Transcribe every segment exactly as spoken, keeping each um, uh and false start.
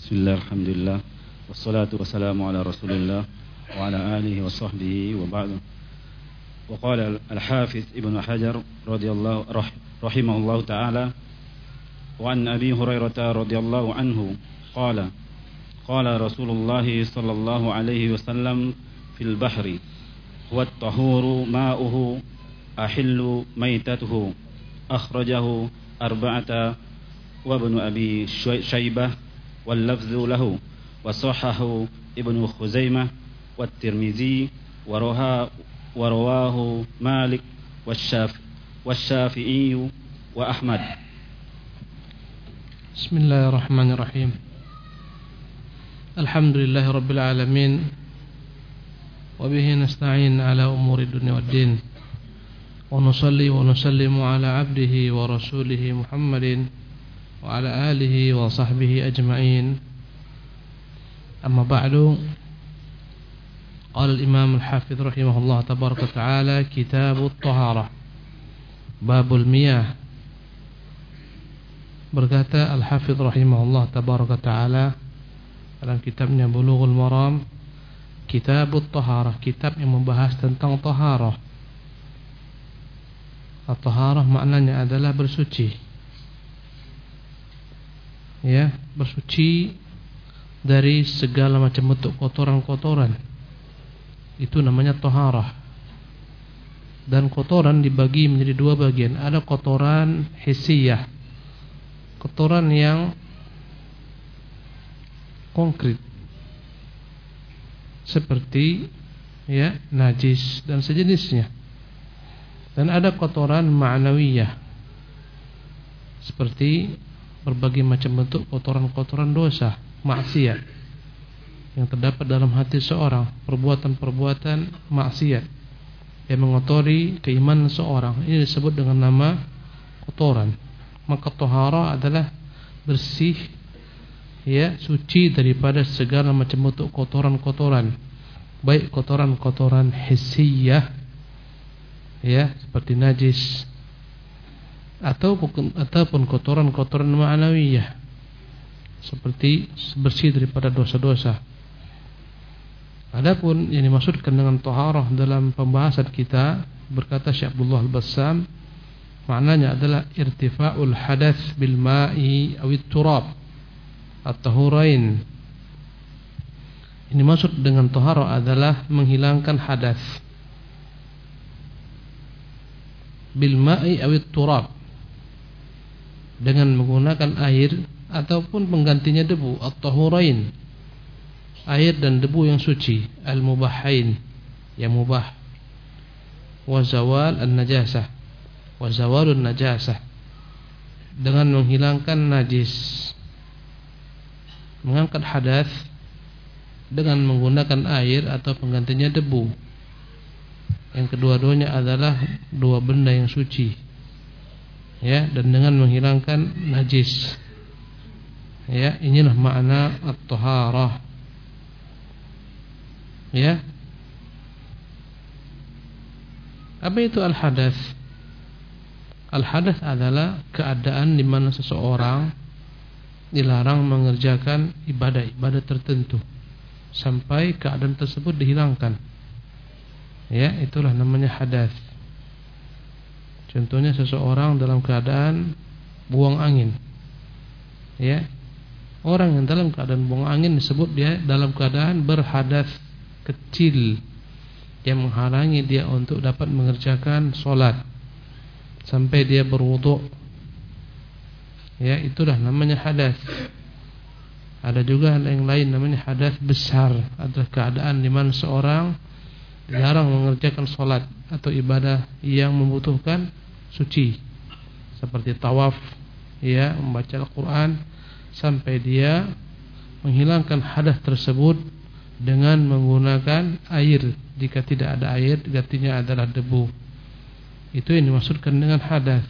Bismillah, alhamdulillah, wassalatu wassalamu ala rasulillah wa ala alihi wa sahbihi wa ba'du. Wa qala al-Hafiz Ibnu Hajar radhiyallahu rahimahullahu ta'ala wa an Abi Hurairah radhiyallahu anhu qala qala Rasulullah sallallahu alaihi wasallam fil bahri huwa at-tahuru ma'uhu ahillu maitatuhu akhrajahu arba'ata wa Ibnu Abi Syaibah واللفظ له وصححه ابن خزيمة والترمذي ورواه مالك والشاف والشافعي وأحمد. بسم الله الرحمن الرحيم. الحمد لله رب العالمين وبه نستعين على أمور الدنيا والدين ونصلي ونسلم على عبده ورسوله محمد وعلى آله وصحبه أجمعين. أما بعد، قال الإمام الحافظ رحمه الله تبارك وتعالى: كتاب الطهارة باب المياه. Berkata Al-Hafidh rahimahullah tabaraka ta'ala dalam kitabnya Bulughul Maram, Kitabut Taharah, kitab yang membahas tentang taharah. At-taharah maknanya adalah bersuci, ya, bersuci dari segala macam bentuk kotoran-kotoran. Itu namanya taharah. Dan kotoran dibagi menjadi dua bagian. Ada kotoran hissiyah, kotoran yang konkret seperti ya najis dan sejenisnya. Dan ada kotoran ma'nawiyah seperti berbagai macam bentuk kotoran-kotoran dosa, maksiat yang terdapat dalam hati seorang, perbuatan-perbuatan maksiat yang mengotori keimanan seorang. Ini disebut dengan nama kotoran. Maka taharah adalah bersih, ya, suci daripada segala macam bentuk kotoran-kotoran, baik kotoran-kotoran hissiyah, ya, seperti najis, atau ataupun kotoran-kotoran ma'nawiyah seperti bersih daripada dosa-dosa. Adapun yang dimaksudkan dengan taharah dalam pembahasan kita, berkata Syekh Abdullah Al-Bassam, maknanya adalah irtifa'ul hadath bil ma'i awit turab at-tahurain. Ini maksud dengan taharah adalah menghilangkan hadas bil ma'i awit turab, dengan menggunakan air ataupun penggantinya debu, at-tahurain, air dan debu yang suci, al-mubahain, yang mubah, wa zawal an-najasah, wa zawalun najasah, dengan menghilangkan najis, mengangkat hadas dengan menggunakan air atau penggantinya debu. Yang kedua-duanya adalah dua benda yang suci, ya, dan dengan menghilangkan najis. Ya, inilah makna at-taharah. Ya. Apa itu al-hadath? Al-hadath adalah keadaan di mana seseorang dilarang mengerjakan ibadah-ibadah tertentu sampai keadaan tersebut dihilangkan. Ya, itulah namanya hadath. Contohnya seseorang dalam keadaan buang angin, ya, orang yang dalam keadaan buang angin disebut dia dalam keadaan berhadas kecil yang menghalangi dia untuk dapat mengerjakan solat sampai dia berwudu. Ya, itulah namanya hadas. Ada juga yang lain namanya hadas besar, adalah keadaan di mana seorang dilarang mengerjakan solat atau ibadah yang membutuhkan suci seperti tawaf, ya, membaca Al-Quran, sampai dia menghilangkan hadas tersebut dengan menggunakan air. Jika tidak ada air, gantinya adalah debu. Itu yang dimaksudkan dengan hadas.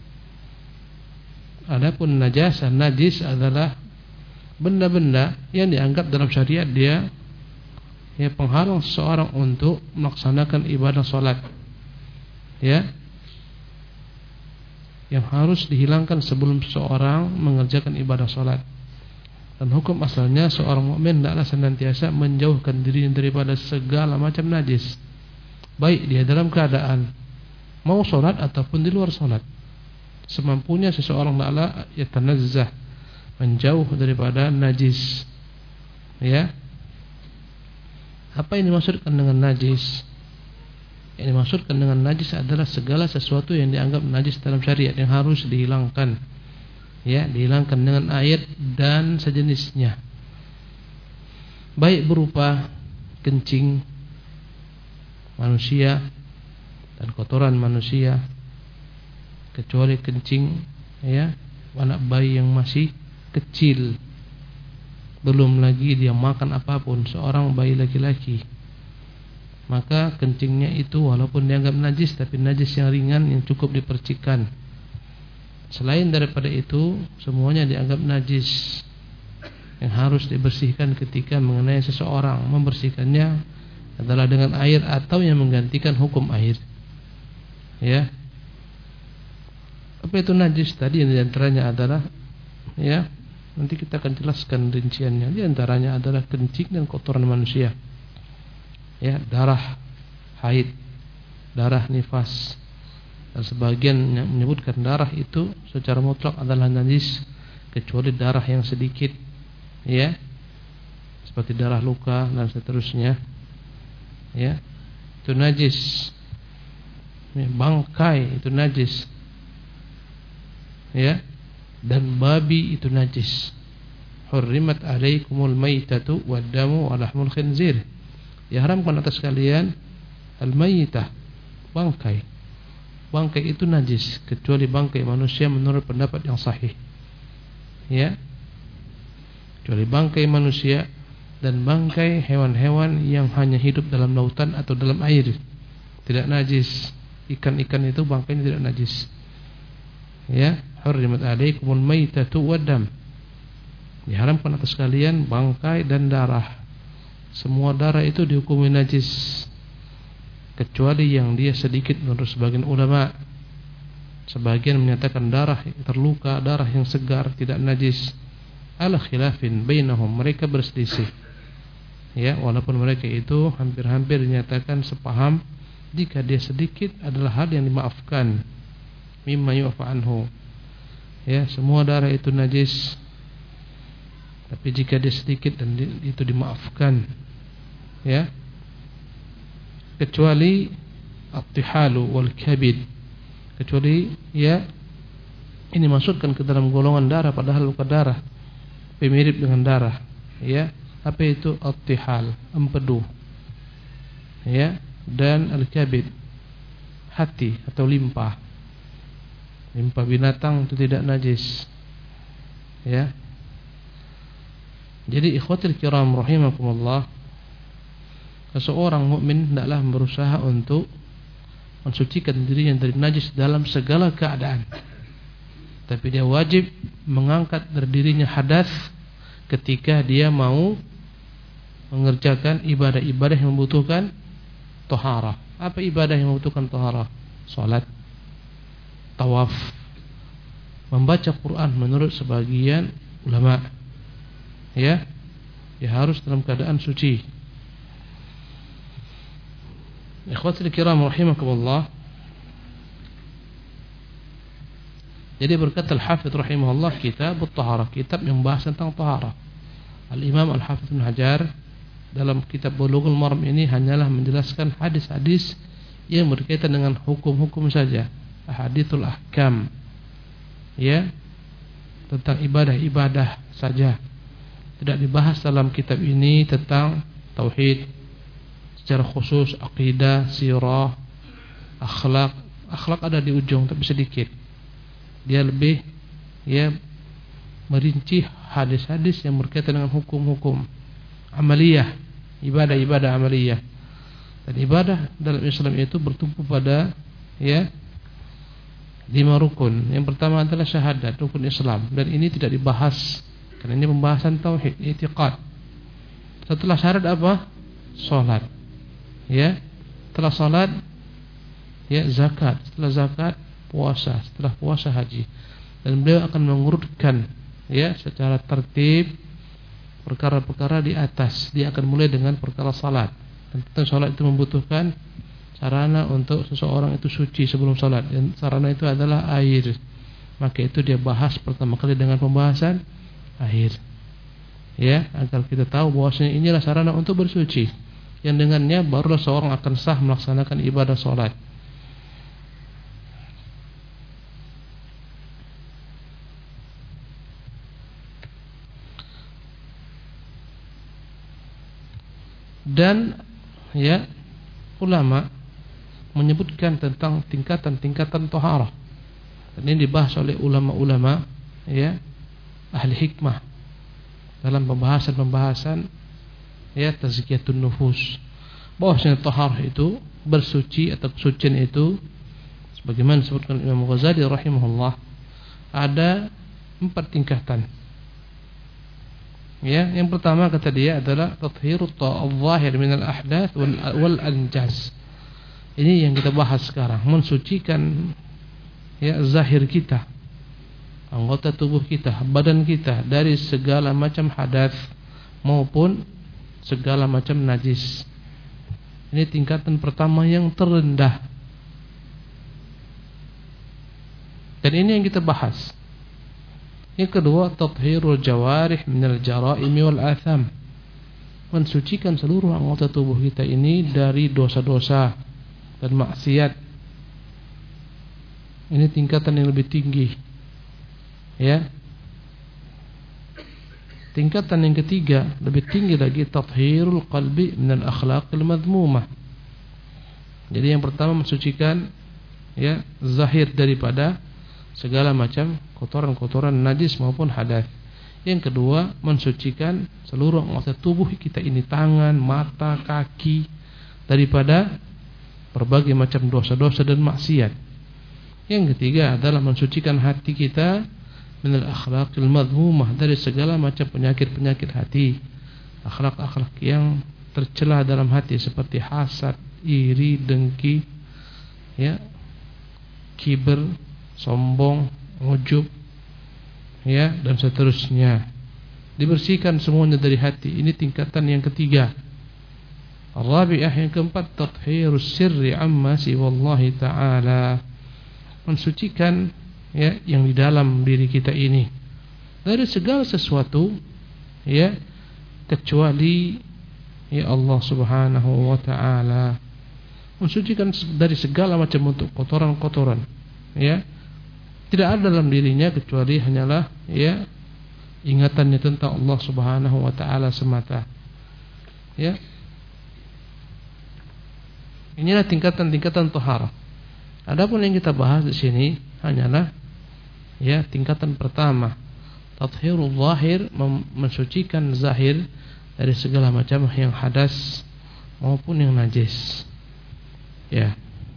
Adapun najasah, najis adalah benda-benda yang dianggap dalam syariat dia, ya, penghalang seseorang untuk melaksanakan ibadah solat, ya, yang harus dihilangkan sebelum seseorang mengerjakan ibadah solat. Dan hukum asalnya seorang mukmin hendaklah senantiasa menjauhkan dirinya daripada segala macam najis, baik dia dalam keadaan mau sholat ataupun di luar sholat. Semampunya seseorang hendaklah yatanazzah, menjauh daripada najis. Ya. Apa yang dimaksudkan dengan najis? Yang dimaksudkan dengan najis adalah segala sesuatu yang dianggap najis dalam syariat yang harus dihilangkan. Ya, dihilangkan dengan air dan sejenisnya. Baik berupa kencing manusia dan kotoran manusia, kecuali kencing ya anak bayi yang masih kecil, belum lagi dia makan apapun, seorang bayi laki-laki, maka kencingnya itu walaupun dianggap najis, tapi najis yang ringan yang cukup dipercikan. Selain daripada itu, semuanya dianggap najis yang harus dibersihkan ketika mengenai seseorang. Membersihkannya adalah dengan air atau yang menggantikan hukum air. Ya. Apa itu najis tadi? Yang diantaranya adalah, ya, nanti kita akan jelaskan rinciannya. Di antaranya adalah kencing dan kotoran manusia. Ya, darah haid, darah nifas. Dan sebagian yang menyebutkan darah itu secara mutlak adalah najis, kecuali darah yang sedikit, ya, seperti darah luka dan seterusnya, ya, itu najis. Bangkai itu najis, ya, dan babi itu najis. Hurrimat alaikumul maitatu waddamu wa lahmul khinzir. Diharamkan atas kalian al-maitah, bangkai. Bangkai itu najis, kecuali bangkai manusia menurut pendapat yang sahih. Ya. Kecuali bangkai manusia dan bangkai hewan-hewan yang hanya hidup dalam lautan atau dalam air, tidak najis. Ikan-ikan itu bangkainya tidak najis. Ya, hurrimat alaikumul maitatu waddam. Diharamkan atas kalian bangkai dan darah. Semua darah itu dihukumi najis, kecuali yang dia sedikit menurut sebagian ulama. Sebagian menyatakan darah yang terluka, darah yang segar tidak najis. Ala khilafin bainahum, mereka berselisih. Ya, walaupun mereka itu hampir-hampir dinyatakan sepaham, jika dia sedikit adalah hal yang dimaafkan. Mimma yu'fa anhu. Ya, semua darah itu najis. Tapi jika dia sedikit dan itu dimaafkan. Ya. Kecuali at-tihalu wal kabid, kecuali ya ini masukkan ke dalam golongan darah padahal bukan darah, mirip dengan darah. Ya, apa itu at-tihal? Empedu. Ya, dan al-kabid, hati atau limpa. Limpa binatang itu tidak najis. Ya. Jadi ikhwatul kiram rahimakumullah, seseorang mukmin hendaklah berusaha untuk mensucikan dirinya dari najis dalam segala keadaan. Tapi dia wajib mengangkat dari dirinya hadas ketika dia mau mengerjakan ibadah-ibadah yang membutuhkan taharah. Apa ibadah yang membutuhkan taharah? Salat, tawaf, membaca Quran menurut sebagian ulama. Ya, dia harus dalam keadaan suci. Ikhwatul kiram rahimakumullah. Jadi berkata Al-Hafidz rahimahullah, kitab at-taharah, kitab yang membahas tentang taharah. Al-Imam Al-Hafidz Ibnu Hajar dalam kitab Bulughul Maram ini hanyalah menjelaskan hadis-hadis yang berkaitan dengan hukum-hukum saja, hadithul ahkam. Ya, tentang ibadah-ibadah saja. Tidak dibahas dalam kitab ini tentang tauhid secara khusus, akidah, sirah, akhlak. Akhlak ada di ujung tapi sedikit. Dia lebih ya merinci hadis-hadis yang berkaitan dengan hukum-hukum amaliyah, ibadah-ibadah amaliyah. Dan ibadah dalam Islam itu bertumpu pada ya lima rukun. Yang pertama adalah syahadat, rukun Islam, dan ini tidak dibahas karena ini pembahasan tauhid, i'tiqad. Setelah syahadat apa? Salat. Ya, setelah salat ya zakat, setelah zakat puasa, setelah puasa haji. Dan beliau akan mengurutkan ya secara tertib perkara-perkara di atas. Dia akan mulai dengan perkara salat. Dan tentu salat itu membutuhkan sarana untuk seseorang itu suci sebelum salat. Dan sarana itu adalah air. Maka itu dia bahas pertama kali dengan pembahasan air. Ya, agar kita tahu bahwasanya inilah sarana untuk bersuci. Yang dengannya barulah seorang akan sah melaksanakan ibadah salat. Dan ya, ulama menyebutkan tentang tingkatan-tingkatan taharah. Dan ini dibahas oleh ulama-ulama ya, ahli hikmah dalam pembahasan-pembahasan ya tazkiyatun nufus. Bahwasanya taharah itu bersuci atau kesucian itu sebagaimana disebutkan Imam Ghazali rahimahullah ada empat tingkatan. Ya, yang pertama kata dia adalah tathhirut adh-dhahir min al-ahdath wal anjas. Ini yang kita bahas sekarang, mensucikan ya zahir kita, anggota tubuh kita, badan kita dari segala macam hadas maupun segala macam najis. Ini tingkatan pertama yang terendah. Dan ini yang kita bahas. Yang kedua, tathhirul jawarih minal jaraimi wal atham. Mensucikan seluruh anggota tubuh kita ini dari dosa-dosa dan maksiat. Ini tingkatan yang lebih tinggi. Ya. Tingkatan yang ketiga, lebih tinggi lagi, tathhirul qalbi minal akhlaqil madhmumah. Jadi yang pertama mensucikan ya zahir daripada segala macam kotoran-kotoran najis maupun hadas. Yang kedua, mensucikan seluruh anggota tubuh kita ini, tangan, mata, kaki, daripada berbagai macam dosa-dosa dan maksiat. Yang ketiga adalah mensucikan hati kita minal akhlaqil madhmumah, dari segala macam penyakit-penyakit hati, akhlak-akhlak yang tercela dalam hati seperti hasad, iri, dengki, ya, kibir, sombong, ujub, ya, dan seterusnya. Dibersihkan semuanya dari hati. Ini tingkatan yang ketiga. Ar-rabi'ah, yang keempat, tathhirus sirri amma siwallahi ta'ala. Mensucikan ya yang di dalam diri kita ini dari segala sesuatu ya kecuali ya Allah Subhanahu wa ta'ala. Mensucikan dari segala macam bentuk kotoran-kotoran, ya. Tidak ada dalam dirinya kecuali hanyalah ya ingatannya tentang Allah Subhanahu wa ta'ala semata. Ya. Inilah tingkatan-tingkatan taharah. Adapun yang kita bahas di sini hanyalah ya tingkatan pertama, tathhirul zahir, mensucikan zahir dari segala macam yang hadas maupun yang najis. Ya.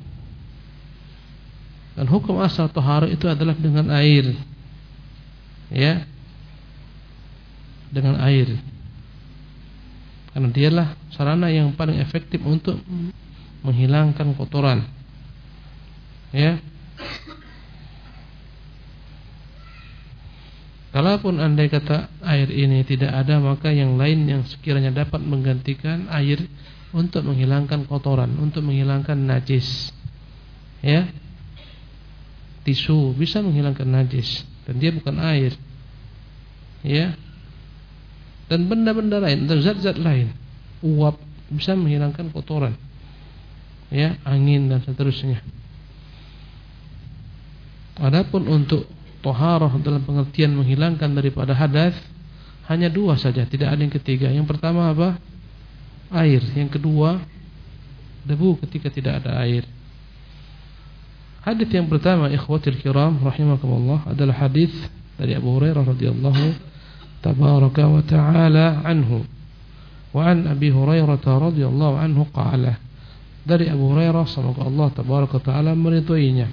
Dan hukum asal taharah itu adalah dengan air. Ya. Dengan air. Karena dialah sarana yang paling efektif untuk menghilangkan kotoran. Ya. Kalaupun andai kata air ini tidak ada, maka yang lain yang sekiranya dapat menggantikan air untuk menghilangkan kotoran, untuk menghilangkan najis. Ya. Tisu bisa menghilangkan najis dan dia bukan air. Ya. Dan benda-benda lain, dan zat-zat lain, uap bisa menghilangkan kotoran. Ya, angin dan seterusnya. Adapun untuk taharah dalam pengertian menghilangkan daripada hadas hanya dua saja, tidak ada yang ketiga. Yang pertama apa? Air. Yang kedua debu ketika tidak ada air. Hadis yang pertama, ikhwatul kiram rahimakumullah, adalah hadis dari Abu Hurairah radhiyallahu tabaraka wa ta'ala anhu. Wa an Abi Hurairah radhiyallahu anhu qala, dari Abu Hurairah semoga Allah tabaraka wa ta'ala meridhoinya,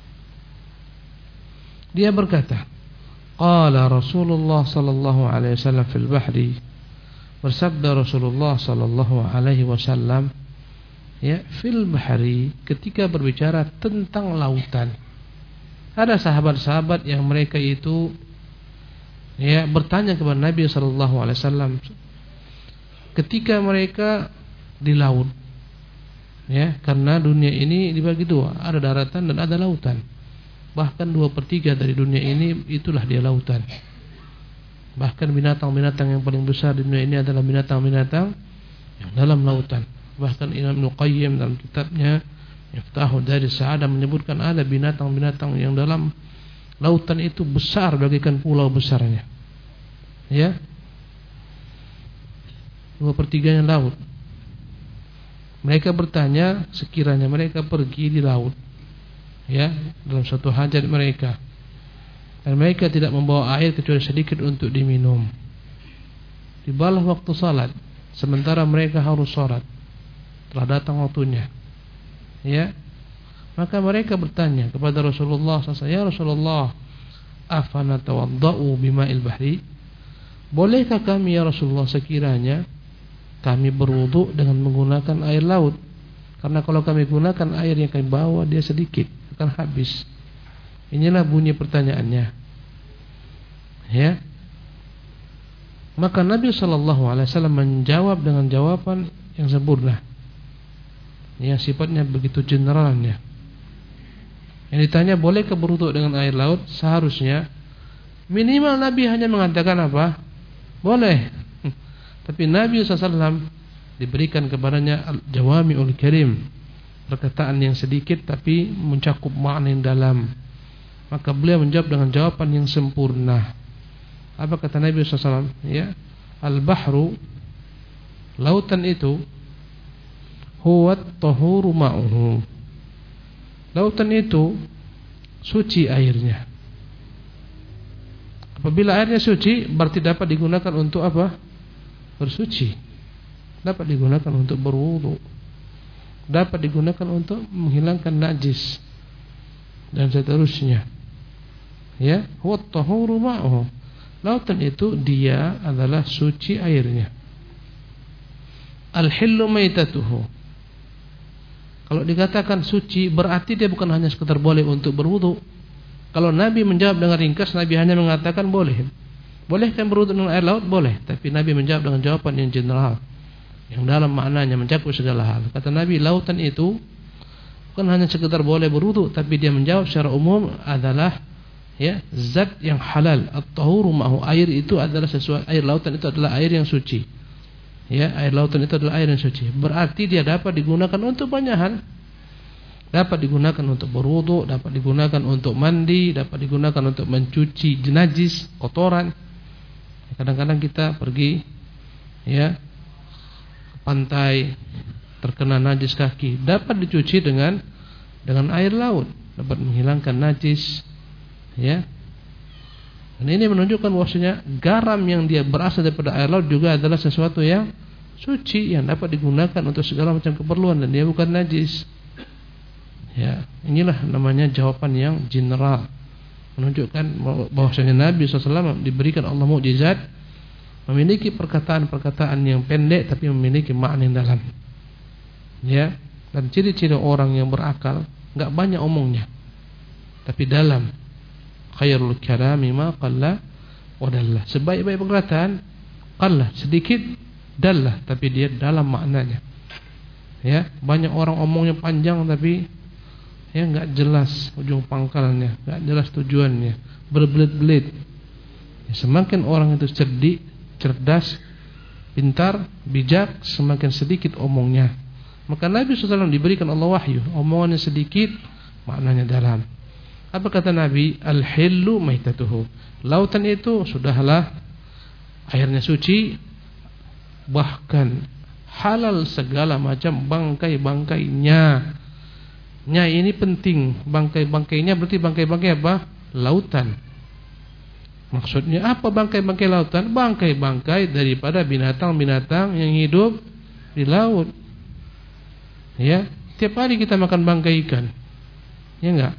dia berkata, qala Rasulullah sallallahu alaihi wasallam fil bahri, bersabda Rasulullah sallallahu alaihi wasallam ya fil bahri, ketika berbicara tentang lautan. Ada sahabat-sahabat yang mereka itu ya, bertanya kepada Nabi sallallahu alaihi wasallam ketika mereka di laut, ya, karena dunia ini dibagi dua, ada daratan dan ada lautan. Bahkan dua per tiga dari dunia ini itulah dia lautan. Bahkan binatang-binatang yang paling besar di dunia ini adalah binatang-binatang yang dalam lautan. Bahkan Imam Ibnu Qayyim dalam kitabnya Miftahu Daris Sa'adah menyebutkan ada binatang-binatang yang dalam lautan itu besar bagaikan pulau besarnya. Ya, dua per tiganya laut. Mereka bertanya sekiranya mereka pergi di laut, ya, dalam suatu hajat mereka, dan mereka tidak membawa air kecuali sedikit untuk diminum. Tibalah waktu salat, sementara mereka harus salat, telah datang waktunya, ya, maka mereka bertanya kepada Rasulullah sallallahu alaihi wasallam, ya Rasulullah, afana tawadda'u bima'il bahri, bolehkah kami ya Rasulullah sekiranya kami berwudu dengan menggunakan air laut? Karena kalau kami gunakan air yang kami bawa dia sedikit, akan habis. Inilah bunyi pertanyaannya, ya. Maka Nabi sallallahu alaihi wasallam menjawab dengan jawaban yang sempurna, yang sifatnya begitu generalnya. Yang ditanya bolehkah berwudu dengan air laut, seharusnya minimal Nabi hanya mengatakan apa? Boleh. Tapi Nabi sallallahu alaihi wasallam diberikan kepadanya Jawami'ul Karim, perkataan yang sedikit tapi mencakup makna yang dalam. Maka beliau menjawab dengan jawaban yang sempurna. Apa kata Nabi sallallahu alaihi wasallam? Ya, al-bahru, lautan itu, huwa at-tahuru ma'uhu, lautan itu suci airnya. Apabila airnya suci, berarti dapat digunakan untuk apa? Bersuci. Dapat digunakan untuk berwudu, dapat digunakan untuk menghilangkan najis dan seterusnya. Ya, huwa at-tahuru ma'uhu, lautan itu dia adalah suci airnya. Al-hillu maitatuhu, kalau dikatakan suci berarti dia bukan hanya sekedar boleh untuk berwudu. Kalau Nabi menjawab dengan ringkas, Nabi hanya mengatakan boleh. Bolehkan berwudu dengan air laut? Boleh. Tapi Nabi menjawab dengan jawaban yang general, yang dalam maknanya mencakup segala hal. Kata Nabi, lautan itu bukan hanya sekedar boleh berwudu, tapi dia menjawab secara umum adalah, ya, zat yang halal. At-tahuru ma'hu, air itu adalah sesuatu, air lautan itu adalah air yang suci. Ya, air lautan itu adalah air yang suci. Berarti dia dapat digunakan untuk banyak hal. Dapat digunakan untuk berwudu, dapat digunakan untuk mandi, dapat digunakan untuk mencuci najis, kotoran. Kadang-kadang kita pergi, ya, ke pantai, terkena najis kaki, dapat dicuci dengan dengan air laut, dapat menghilangkan najis, ya. Dan ini menunjukkan bahwasanya garam yang dia berasal daripada air laut juga adalah sesuatu yang suci, yang dapat digunakan untuk segala macam keperluan, dan dia bukan najis. Ya, inilah namanya jawaban yang general, menunjukkan bahwasanya Nabi sallallahu alaihi wasallam diberikan Allah mukjizat, memiliki perkataan-perkataan yang pendek tapi memiliki makna yang dalam. Ya, dan ciri-ciri orang yang berakal enggak banyak omongnya, tapi dalam. Khairul kalami ma qalla wa dalla. Sebaik-baik perkataan qalla, sedikit, dalla, tapi dia dalam maknanya. Ya, banyak orang omongnya panjang tapi ya enggak jelas ujung pangkalnya, enggak jelas tujuannya, berbelit-belit. Ya, semakin orang itu cerdik, cerdas, pintar, bijak, semakin sedikit omongnya. Maka Nabi sallallahu alaihi wasallam diberikan Allah wahyu, omongannya sedikit, maknanya dalam. Apa kata Nabi? Al-hillu maitatuhu, lautan itu sudahlah airnya suci, bahkan halal segala macam bangkai-bangkainya. Nya ini penting, bangkai-bangkainya berarti bangkai-bangkai apa? Lautan. Maksudnya apa bangkai-bangkai lautan? Bangkai-bangkai daripada binatang-binatang yang hidup di laut. Ya, tiap hari kita makan bangkai ikan. Ya enggak?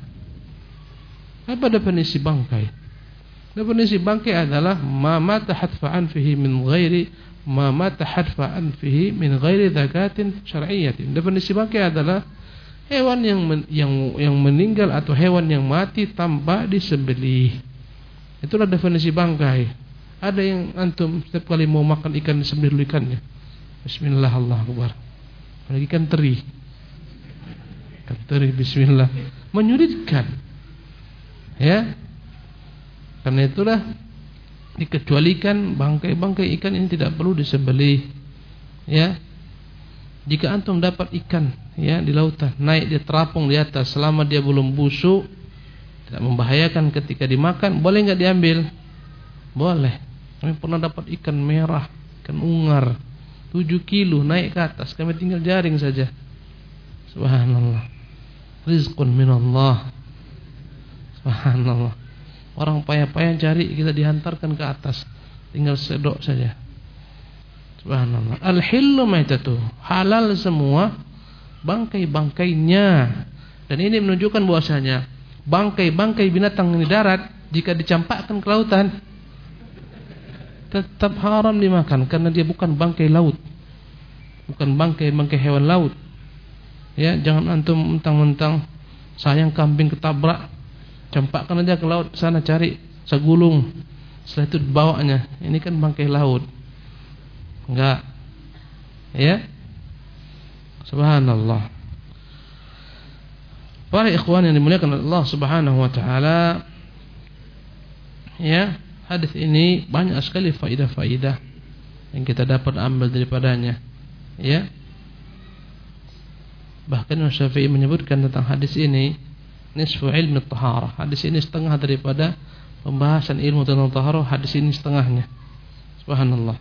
Apa definisi bangkai? Definisi bangkai adalah ma mata hadfa'an fihi min ghairi ma mata hadfa'an fihi min ghairi zakatin syar'iyyatin. Definisi bangkai adalah hewan yang men, yang yang meninggal atau hewan yang mati tanpa disembelih. Itulah definisi bangkai. Ada yang antum setiap kali mau makan ikan disembelih dulu ikannya. Bismillah, Allahu Akbar. Apalagi ikan teri. Ikan teri bismillah. Menyulitkan. Ya. Karena itulah dikecualikan bangkai-bangkai ikan ini tidak perlu disembelih. Ya. Jika antum dapat ikan ya di lautan, naik dia terapung di atas selama dia belum busuk, tidak membahayakan ketika dimakan, boleh enggak diambil? Boleh. Kami pernah dapat ikan merah, ikan ungar tujuh kilo naik ke atas, kami tinggal jaring saja. Subhanallah. Rizqun minallah. Subhanallah. Orang payah-payah cari, kita dihantarkan ke atas, tinggal sedok saja. Subhanallah. Al-hillu maitatu, halal semua bangkai-bangkainya. Dan ini menunjukkan bahwasanya bangkai-bangkai binatang di darat jika dicampakkan ke lautan tetap haram dimakan karena dia bukan bangkai laut. Bukan bangkai-bangkai hewan laut. Ya, jangan antum mentang-mentang sayang kambing ketabrak, campakkan aja ke laut sana cari segulung. Setelah itu dibawanya. Ini kan bangkai laut. Enggak. Ya. Subhanallah. Para ikhwan yang dimuliakan Allah Subhanahu wa taala, ya, hadis ini banyak sekali faidah-faidah yang kita dapat ambil daripadanya. Ya. Bahkan Imam Syafi'i menyebutkan tentang hadis ini nisfu ilmi taharah. Hadis ini setengah daripada pembahasan ilmu tentang taharah, hadis ini setengahnya. Subhanallah.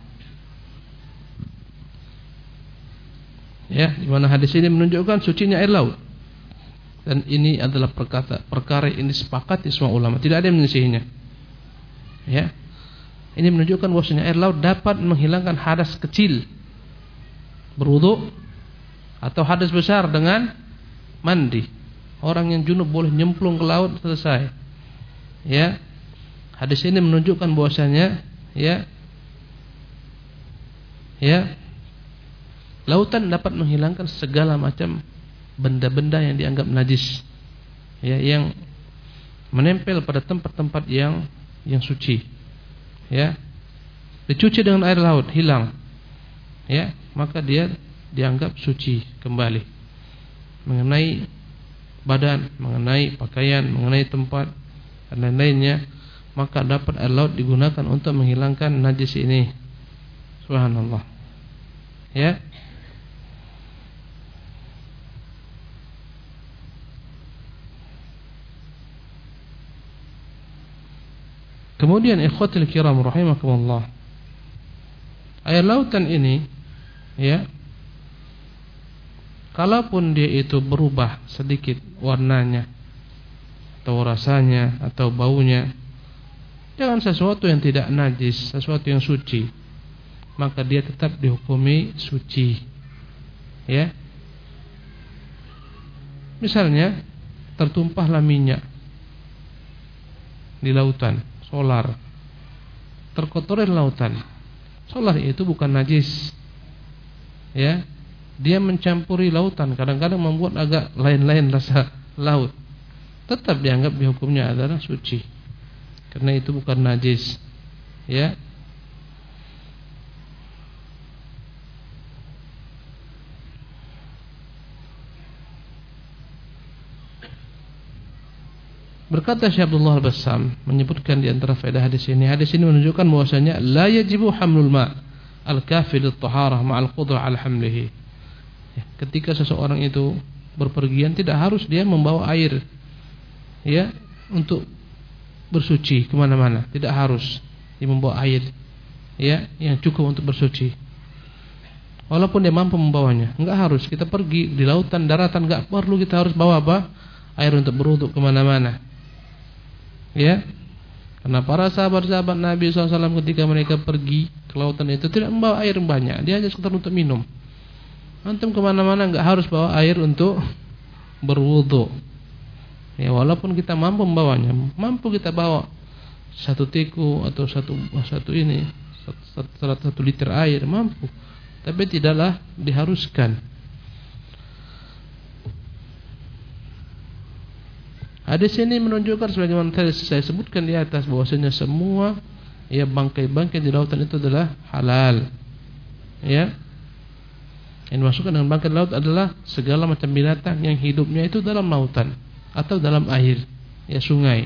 Ya, di mana hadis ini menunjukkan sucinya air laut. Dan ini adalah perkata, perkara yang disepakati semua ulama, tidak ada yang menyelisihinya. Ya. Ini menunjukkan bahwasanya air laut dapat menghilangkan hadas kecil berwudu atau hadas besar dengan mandi. Orang yang junub boleh nyemplung ke laut, selesai. Ya. Hadis ini menunjukkan bahwasanya ya ya lautan dapat menghilangkan segala macam benda-benda yang dianggap najis, ya, yang menempel pada tempat-tempat yang yang suci, ya, dicuci dengan air laut hilang, ya, maka dia dianggap suci kembali. Mengenai badan, mengenai pakaian, mengenai tempat dan lain-lainnya, maka dapat air laut digunakan untuk menghilangkan najis ini. Subhanallah. Ya. Kemudian ikhwatul kiram rahimakumullah, air lautan ini, ya, kalaupun dia itu berubah sedikit warnanya atau rasanya atau baunya, jangan sesuatu yang tidak najis, sesuatu yang suci, maka dia tetap dihukumi suci. Ya. Misalnya tertumpahlah minyak di lautan, solar, terkotori lautan. Solar itu bukan najis, ya, dia mencampuri lautan, kadang-kadang membuat agak lain-lain rasa laut, tetap dianggap dihukumnya adalah suci, karena itu bukan najis. Ya. Berkata Syekh Abdullah Al-Bassam menyebutkan di antara faedah hadis ini, hadis ini menunjukkan bahwasanya la yajibu hamlul ma' al-kafi lit-taharah ma'al qudra 'ala hamlihi. Ya, ketika seseorang itu berpergian tidak harus dia membawa air, ya, untuk bersuci kemana-mana, tidak harus dia membawa air, ya, yang cukup untuk bersuci. Walaupun dia mampu membawanya, enggak harus. Kita pergi di lautan, daratan, enggak perlu kita harus bawa apa? Air untuk berwudu kemana-mana. Ya, karena para sahabat-sahabat Nabi shallallahu alaihi wasallam ketika mereka pergi ke lautan itu tidak membawa air banyak, dia hanya sekedar untuk minum. Antum kemana-mana enggak harus bawa air untuk berwudu. Ya, walaupun kita mampu membawanya, mampu kita bawa satu tiku atau satu satu ini satu, satu, satu liter air mampu, tapi tidaklah diharuskan. Hadis ini menunjukkan sebagaimana tadi saya sebutkan di atas bahwasanya semua ya bangkai-bangkai di lautan itu adalah halal. Ya. Yang dimasukkan dengan bangkai di laut adalah segala macam binatang yang hidupnya itu dalam lautan atau dalam air, ya sungai.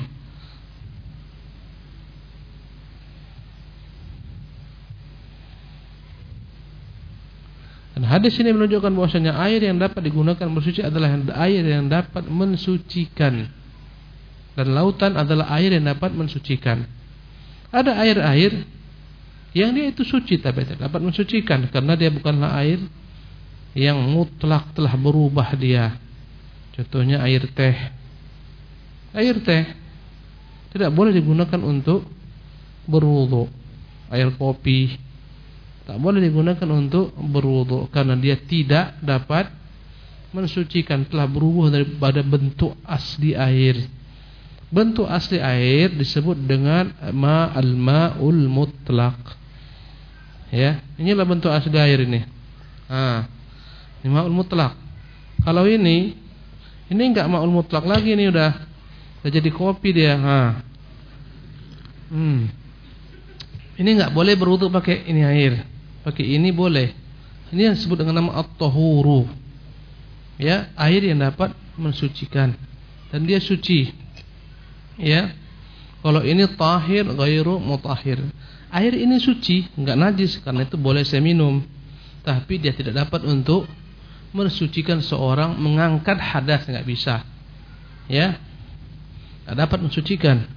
Dan hadis ini menunjukkan bahwasanya air yang dapat digunakan bersuci adalah air yang dapat mensucikan, dan lautan adalah air yang dapat mensucikan. Ada air-air yang dia itu suci tapi tidak dapat mensucikan karena dia bukanlah air yang mutlak telah berubah dia. Contohnya air teh. Air teh tidak boleh digunakan untuk berwudu. Air kopi tak boleh digunakan untuk berwudu karena dia tidak dapat mensucikan, telah berubah daripada bentuk asli air. Bentuk asli air disebut dengan ma'al ma'ul mutlaq. Ya, inilah bentuk asli air ini. Ah, ini ma'ul mutlaq. Kalau ini ini enggak ma'ul mutlaq lagi, ini udah udah jadi kopi dia. Ha. Hmm. Ini enggak boleh berwudu pakai ini air. Pakai ini boleh. Ini yang disebut dengan nama at-tahuru. Ya, air yang dapat mensucikan dan dia suci. Ya. Kalau ini tahir ghairu mutahhir. Air ini suci, enggak najis karena itu boleh saya minum. Tapi dia tidak dapat untuk mensucikan seorang, mengangkat hadas enggak bisa. Ya. Enggak dapat mensucikan.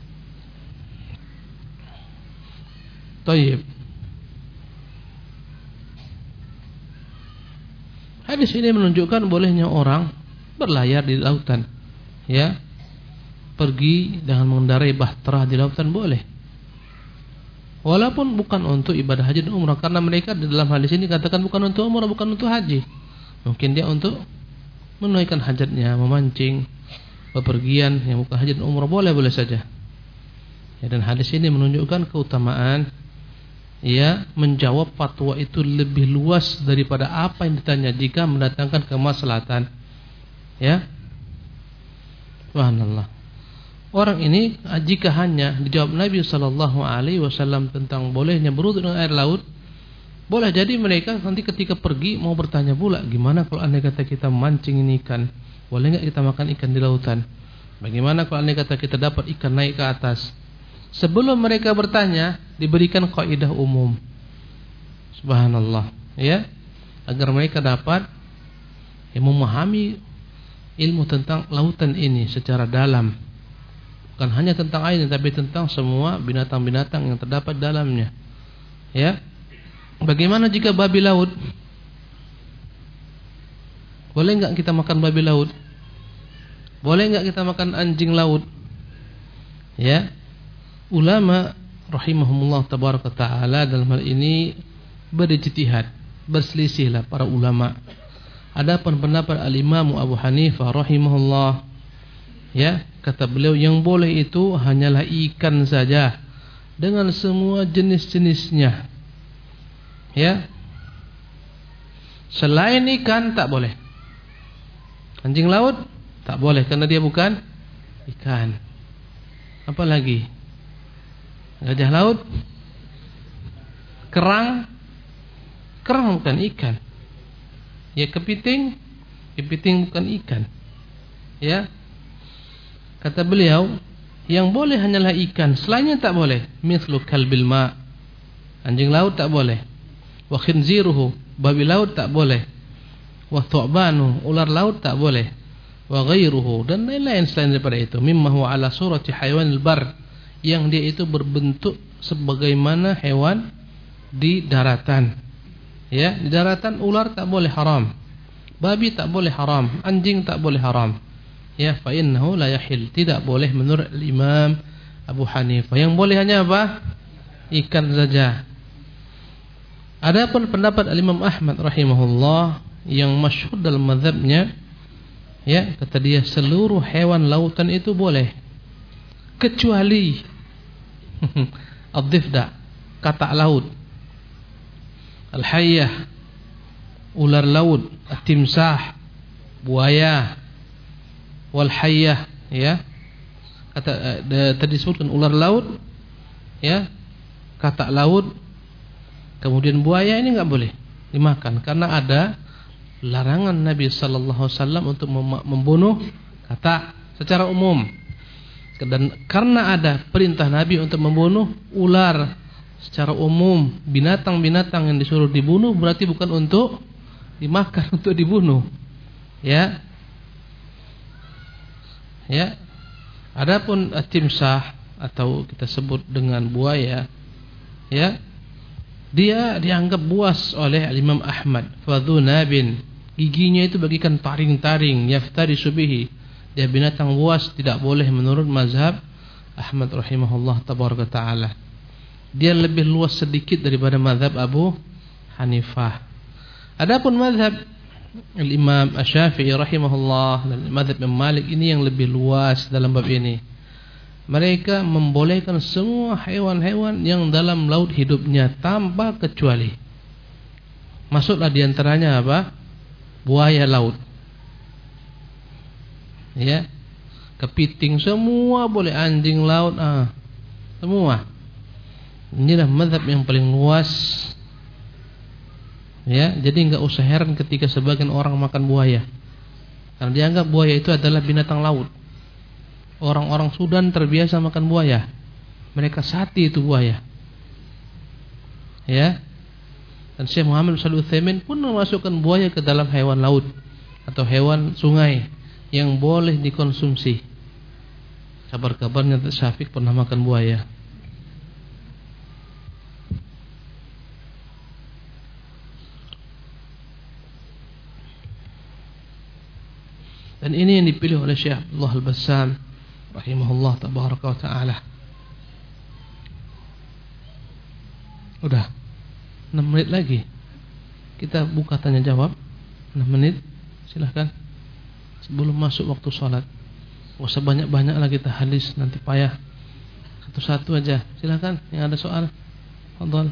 Thayyib. Hadis ini menunjukkan bolehnya orang berlayar di lautan, ya, pergi dengan mengendarai bahtera di lautan boleh, walaupun bukan untuk ibadah haji dan umrah, karena mereka di dalam hadis ini katakan bukan untuk umrah, bukan untuk haji, mungkin dia untuk menunaikan hajatnya, memancing, bepergian yang bukan haji dan umrah boleh boleh saja. Ya, dan hadis ini menunjukkan keutamaan, ya, menjawab fatwa itu lebih luas daripada apa yang ditanya jika mendatangkan kemaslahatan. Ya. Subhanallah. Orang ini jika hanya dijawab Nabi sallallahu alaihi wasallam tentang bolehnya berwudu dengan air laut, boleh jadi mereka nanti ketika pergi mau bertanya pula, gimana kalau andai kata kita mancing ini ikan, boleh enggak kita makan ikan di lautan? Bagaimana kalau andai kata kita dapat ikan naik ke atas? Sebelum mereka bertanya, diberikan kaidah umum. Subhanallah, ya, agar mereka dapat, ya, memahami ilmu tentang lautan ini secara dalam. Bukan hanya tentang air, tapi tentang semua binatang-binatang yang terdapat dalamnya. Ya. Bagaimana jika babi laut? Boleh enggak kita makan babi laut? Boleh enggak kita makan anjing laut? Ya. Ulama rahimahumullah tabaraka ta'ala dalam hal ini berijtihad, berselisihlah para ulama. Adapun pendapat al-Imam Abu Hanifah rahimahullah, ya, kata beliau yang boleh itu hanyalah ikan saja dengan semua jenis-jenisnya. Ya. Selain ikan tak boleh. Anjing laut tak boleh karena dia bukan ikan. Apa lagi? Gajah laut, kerang, kerang bukan ikan. Ya, kepiting, kepiting bukan ikan. Ya. Kata beliau, yang boleh hanyalah ikan, selainnya tak boleh. Mithlu kalbil ma, anjing laut tak boleh. Wa khinziruhu, babi laut tak boleh. Wa thu'banu, ular laut tak boleh. Wa ghairuhu, dan lain-lain selain daripada itu. Mimma huwa ala surati hayawanil bar, yang dia itu berbentuk sebagaimana hewan di daratan. Ya, di daratan ular tak boleh haram, babi tak boleh haram, anjing tak boleh haram. Ya, fa innahu la yahil, tidak boleh menurut Imam Abu Hanifah. Yang boleh hanya apa? Ikan saja. Adapun pendapat Imam Ahmad rahimahullah yang masyhur dalam mazhabnya, ya, kata dia seluruh hewan lautan itu boleh, kecuali ad-difda, katak laut, al-hayyah, ular laut, at-timsah, buaya, wal hayyah, ya. Kata tadi disebutkan ular laut, ya, katak laut, kemudian buaya, ini enggak boleh dimakan karena ada larangan Nabi sallallahu alaihi wasallam untuk membunuh katak secara umum. Dan karena ada perintah Nabi untuk membunuh ular secara umum, binatang-binatang yang disuruh dibunuh berarti bukan untuk dimakan, untuk dibunuh. Ya. Ya. Adapun timsah atau kita sebut dengan buaya, ya, dia dianggap buas oleh Imam Ahmad. Fadhunabin, giginya itu bagikan taring-taring, yaftari subihi. Dia binatang buas, tidak boleh menurut mazhab Ahmad rahimahullah tabaraka taala. Dia lebih luas sedikit daripada mazhab Abu Hanifah. Adapun mazhab Imam Asy-Syafi'i rahimahullah dan mazhab Imam Malik ini yang lebih luas dalam bab ini. Mereka membolehkan semua hewan-hewan yang dalam laut hidupnya tanpa kecuali. Masuklah diantaranya apa? Buaya laut. Ya, kepiting semua boleh, anjing laut, ah, semua. Inilah mazhab yang paling luas. Ya, jadi enggak usah heran ketika sebagian orang makan buaya, karena dianggap buaya itu adalah binatang laut. Orang-orang Sudan terbiasa makan buaya, mereka sati itu buaya. Ya, dan Syekh Muhammad Shalih Utsaimin pun memasukkan buaya ke dalam hewan laut atau hewan sungai yang boleh dikonsumsi. Kabar-kabarnya Syafiq pernah makan buaya. Dan ini yang dipilih oleh Syekh Abdullah Al-Bassam rahimahullah tabaraka wa taala. Udah enam menit lagi. Kita buka tanya jawab. enam menit. Silakan. Sebelum masuk waktu sholat. Gak usah banyak-banyak lagi kita hadis, nanti payah. Satu-satu aja. Silakan yang ada soal. Fadhal.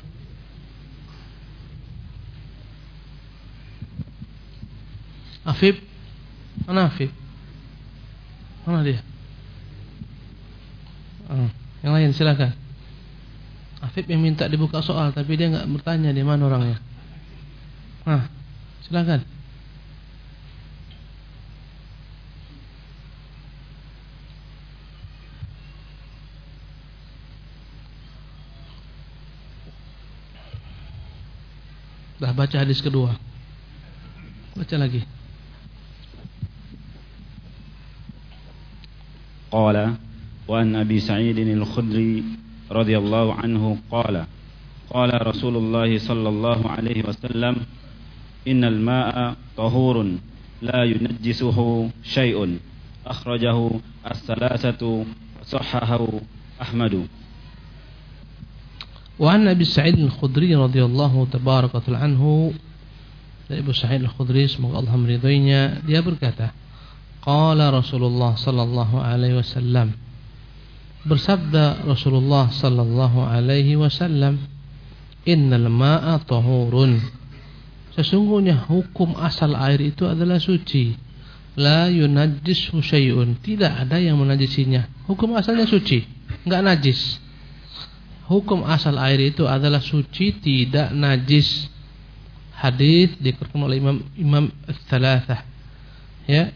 Afif. Mana Afif? Mana dia? Oh, yang lain silakan. Afif yang minta dibuka soal, tapi dia enggak bertanya di mana orangnya. Nah, silakan. Dah baca hadis kedua. Baca lagi. Qala wa an Abi Sa'id al-Khudri radhiyallahu anhu qala qala Rasulullah sallallahu alaihi wasallam innal ma'a tahurun la yunajjisuhu syai'un akhrajahu as-salasatu sahhahu Ahmadu. Wa an Abi Sa'id al-Khudri radhiyallahu tabaraka anhu, dari Abu Sa'id al-Khudri semoga Allah meridainya, dia berkata, qala Rasulullah sallallahu alaihi wasallam, bersabda Rasulullah sallallahu alaihi wasallam, innal ma'a tahurun, sesungguhnya hukum asal air itu adalah suci, la yunajjishu syai'un, tidak ada yang menajisinya. Hukum asalnya suci, enggak najis. Hukum asal air itu adalah suci, tidak najis. Hadis dikeluarkan oleh Imam Imam Ats-Tsalatsah, ya,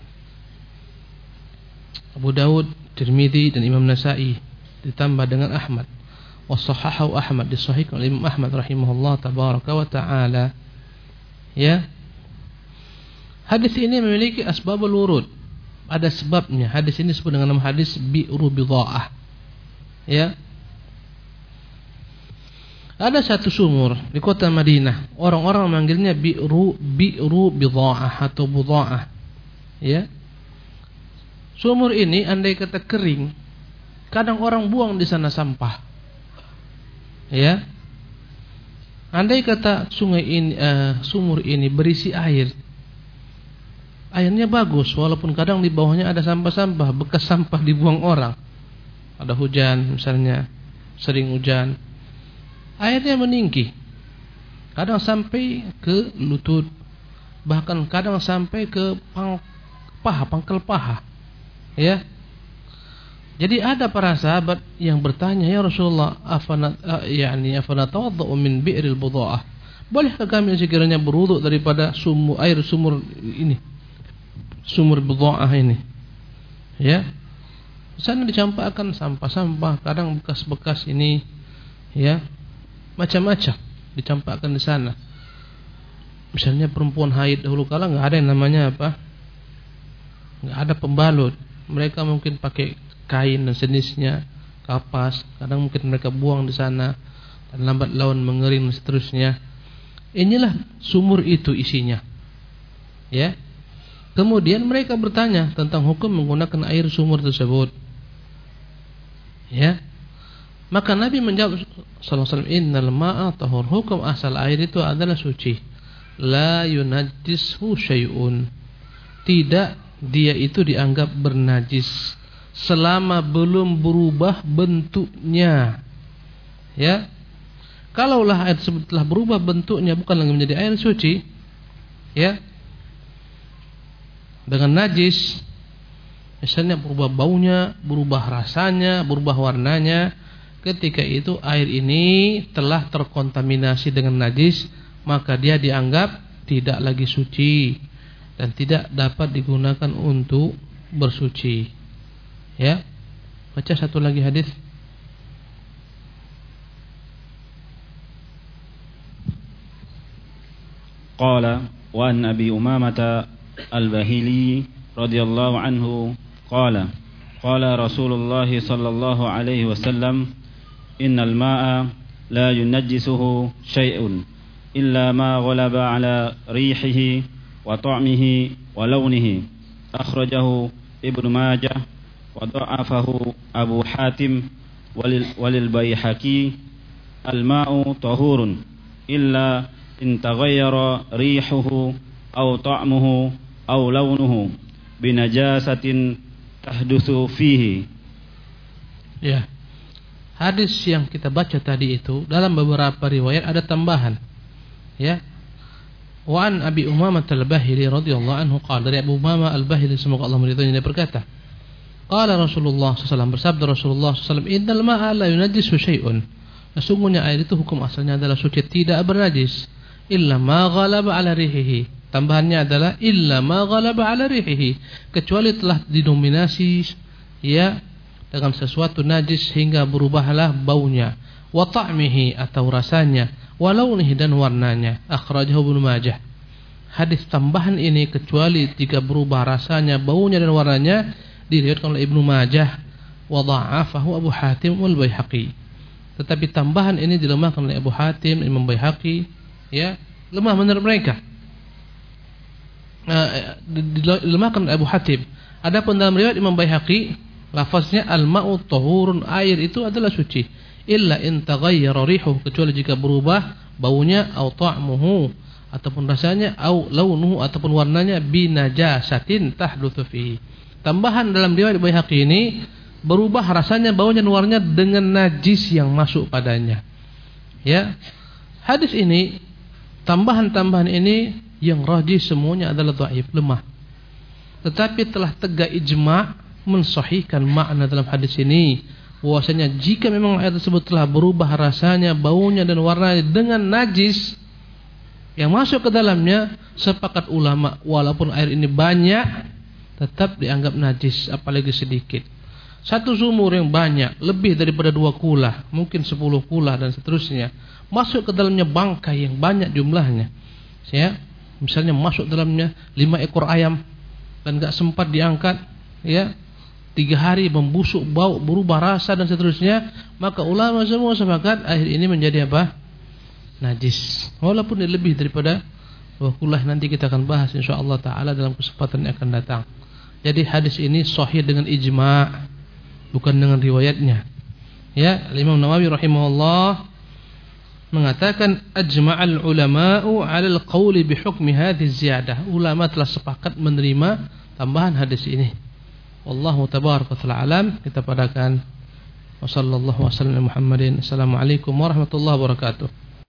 Abu Dawud, Tirmidzi dan Imam Nasa'i, ditambah dengan Ahmad. Wa shahahahu Ahmad, disahihkan oleh Imam Ahmad rahimahullah tabaraka wa taala. Ya. Hadis ini memiliki asbabul wurud. Ada sebabnya. Hadis ini disebut dengan nama hadis Bi'ru Bidha'ah. Ya. Ada satu sumur di kota Madinah. Orang-orang memanggilnya Bi'ru Bi'ru Bidha'ah atau Budha'ah. Ya. Sumur ini andai kata kering, kadang orang buang di sana sampah. Ya. Andai kata sungai ini uh, sumur ini berisi air, airnya bagus, walaupun kadang di bawahnya ada sampah-sampah, bekas sampah dibuang orang. Ada hujan misalnya, sering hujan, airnya meninggi, kadang sampai ke lutut, bahkan kadang sampai ke pang, paha, pangkal paha. Ya, Jadi ada para sahabat yang bertanya, ya Rasulullah, afana yani afana tawaddau min bi'ril budha'ah? Bolehkah kami sekiranya berwudu daripada sumur air sumur ini? Sumur budha'ah ini. Ya. Di sana dicampakkan sampah-sampah, kadang bekas-bekas ini, ya. Macam-macam dicampakkan di sana. Misalnya perempuan haid dahulu kala enggak ada yang namanya apa? Enggak ada pembalut. Mereka mungkin pakai kain dan sejenisnya, kapas, kadang mungkin mereka buang di sana dan lambat laun mengering dan seterusnya. Inilah sumur itu isinya. Ya. Kemudian mereka bertanya tentang hukum menggunakan air sumur tersebut. Ya. Maka Nabi menjawab sallallahu alaihi wasallam, innal ma'a tahur, hukum asal air itu adalah suci. La yunajjishu syai'un. Tidak dia itu dianggap bernajis selama belum berubah bentuknya. Ya. Kalaulah air tersebut telah berubah bentuknya, bukan lagi menjadi air suci, ya, dengan najis, misalnya berubah baunya, berubah rasanya, berubah warnanya, ketika itu air ini telah terkontaminasi dengan najis, maka dia dianggap tidak lagi suci dan tidak dapat digunakan untuk bersuci. Ya, baca satu lagi hadis. Qala wa an Abi Umamah al-Bahili radhiyallahu anhu qala qala Rasulullah sallallahu alaihi wasallam innal ma'a la yunajjisuhu syai'un illa ma ghalaba ala rihihi wa ta'mihi wa lawnihi. Akhrajahu Ibnu Majah wa dha'afahu Abu Hatim walil, walil Baihaqi. Al-ma'u tahurun illa in taghayyara rihuhu aw ta'muhu aw lawnuhu binajasatin tahdutsu fihi. Ya. Hadis yang kita baca tadi itu dalam beberapa riwayat ada tambahan. Ya. Wa an Abi Umamah al-Bahili radhiyallahu anhu qala, dari Abu Umamah al-Bahili semoga Allah meridhoinya, dia berkata, qala Rasulullah sallallahu alaihi wasallam, bersabda Rasulullah sallallahu alaihi wasallam, innal ma'a la yunajjisu syai'un. Sesungguhnya air itu hukum asalnya adalah suci, tidak bernajis, illa ma ghalaba ala rihihi. Tambahannya adalah illa ma ghalaba ala rihihi, kecuali telah didominasi ya dengan sesuatu najis hingga berubahlah baunya, wa ta'mihi atau rasanya, wa launihi dan warnanya. Akhrajahu Ibnu Majah. Hadis tambahan ini kecuali jika berubah rasanya, baunya dan warnanya, diriwayatkan oleh Ibnu Majah, wa dha'afahu Abu Hatim wal Baihaqi. Tetapi tambahan ini dilemahkan oleh Abu Hatim, Imam Baihaqi, ya, lemah menurut mereka. Nah, dilemahkan oleh Abu Hatim. Adapun dalam riwayat Imam Baihaqi, lafaznya al-ma'u tahurun, air itu adalah suci, illa in taghayyara rihuhu, kecuali jika berubah baunya, au ta'muhu ataupun rasanya, au launuhu ataupun warnanya, binajasatin tahdutsu fihi. Tambahan dalam riwayat Baihaqi ini, berubah rasanya, baunya dan warnanya dengan najis yang masuk padanya. Ya. Hadis ini, tambahan-tambahan ini yang rajih semuanya adalah dhaif, lemah. Tetapi telah tegak ijma' mensahihkan makna dalam hadis ini, bahwasanya jika memang air tersebut telah berubah rasanya, baunya dan warnanya dengan najis yang masuk ke dalamnya, sepakat ulama walaupun air ini banyak tetap dianggap najis, apalagi sedikit. Satu sumur yang banyak, lebih daripada dua kula, mungkin sepuluh kula dan seterusnya, masuk ke dalamnya bangkai yang banyak jumlahnya, ya, misalnya masuk dalamnya lima ekor ayam dan gak sempat diangkat, ya, tiga hari membusuk, bau, berubah rasa dan seterusnya, maka ulama semua sepakat air ini menjadi apa? Najis, walaupun dia lebih daripada dua kula. Nanti kita akan bahas insyaallah taala dalam kesempatan yang akan datang. Jadi hadis ini sahih dengan ijma', bukan dengan riwayatnya. Ya, Imam Nawawi rahimahullah mengatakan ajma'al ulama'u 'ala al-qawli bi hukmi hadhihi ziyadah. Ulama telah sepakat menerima tambahan hadis ini. Wallahu tabaraka wa ta'ala alam. Kita padakan wa sallallahu wasallam Muhammadin. Assalamualaikum warahmatullahi wabarakatuh.